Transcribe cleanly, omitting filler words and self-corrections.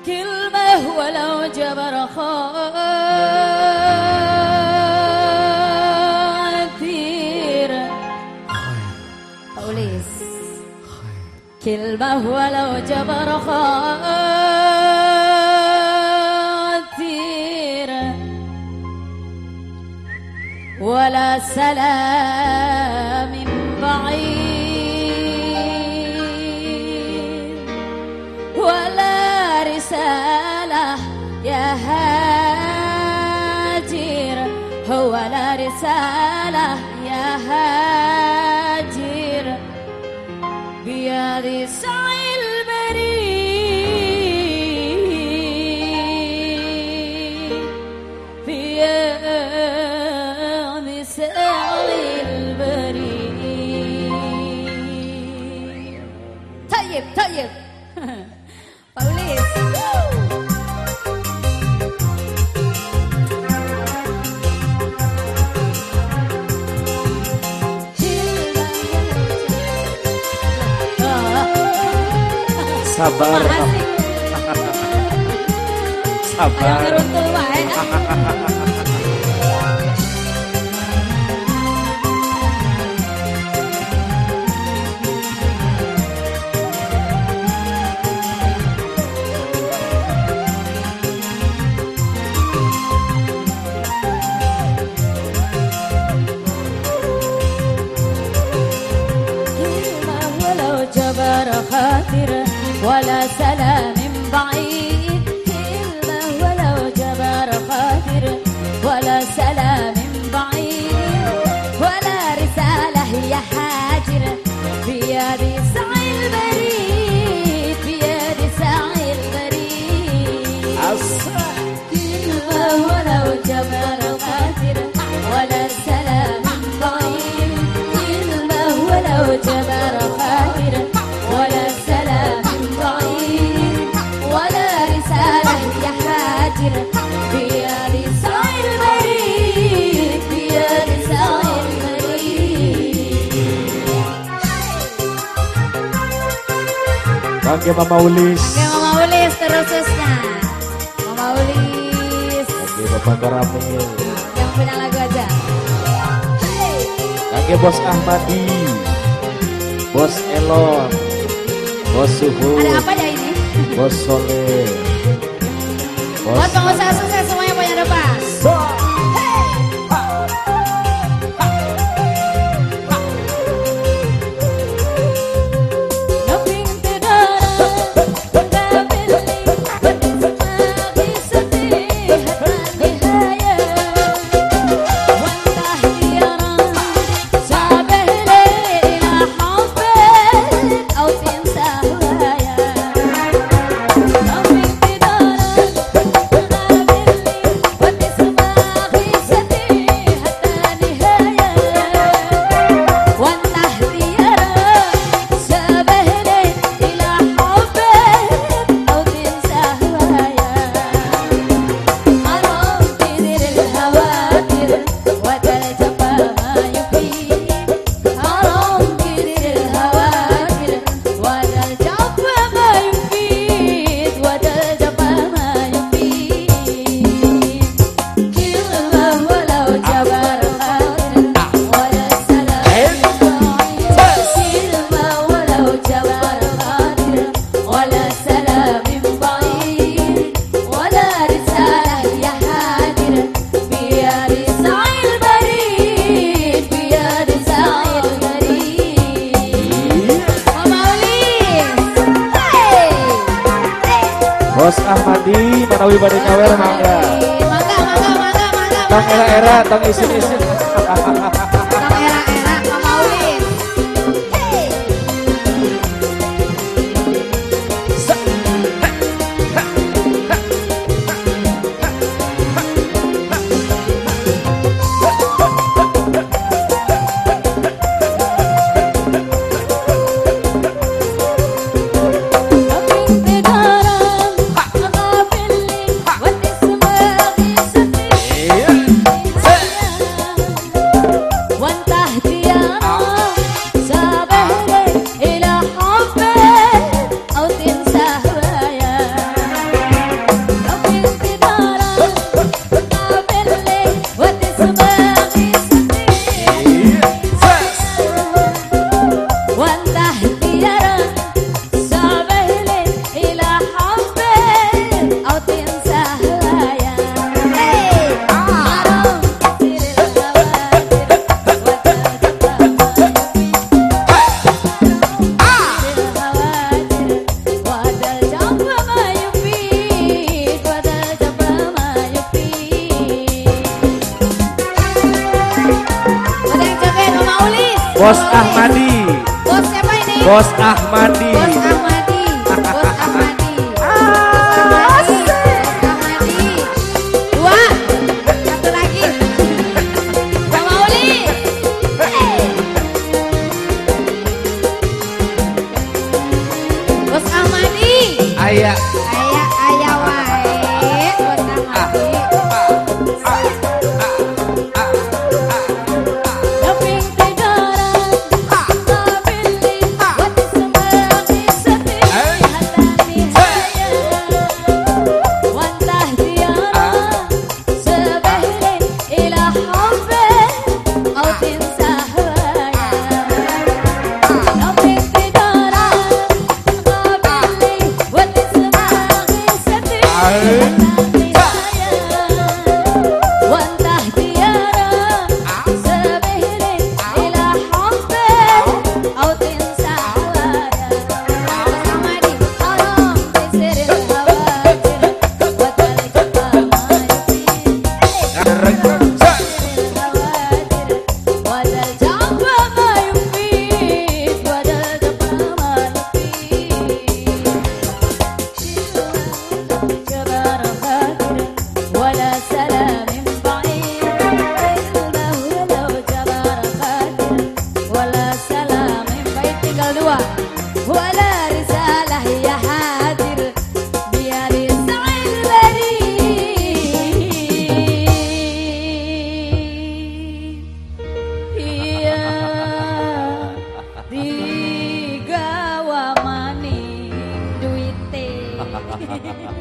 كلمة ولو جبر خاطر Paulis كلمة ولو جبر خاطر ولا سلام بعيد ولا رسالة يا هاجر هو لا رسالة يا هاجر بيد سعي البريد بيد سعي البريد طيب طيب Paulis sabar sabar ngeruntul wae ولا سلام بعيد كلمة ولو جبر خاطر ولا سلام بعيد ولا رسالة يا حاجر بيد سعي البريد بيد سعي البريد كلمة ولو جبر خاطر ولا سلام بعيد كلمة ولو جبر خاطر ولا سلام ولا رسالة يا حاجر بيد سعي البريد بيد سعي البريد Oke Mama Ulis. Oke Mama Ulis terusnya Mama Ulis. Oke Bapak Karamil. Yang punya lagu aja. Oke Bos Ahmadi, Bos Elon, Bos Suhu. Ada apa ya ini? Bos Soleh. Buat pengusaha sukses semuanya punya depan. Bos Ahmadi, Manawi Bade Nyawer mangga. Mangga. Tong era-era, tong isin-isin. Tong era-era, Mama Ulis. Hey. Bos Ahmadi. Bos Ahmadi. Bos Ahmadi. Ahmadi. Ahmadi. Dua. Satu lagi. Sama Uli. Bos Ahmadi. Ayah. Ayah wae. Bos Ahmadi. Digawa maning duite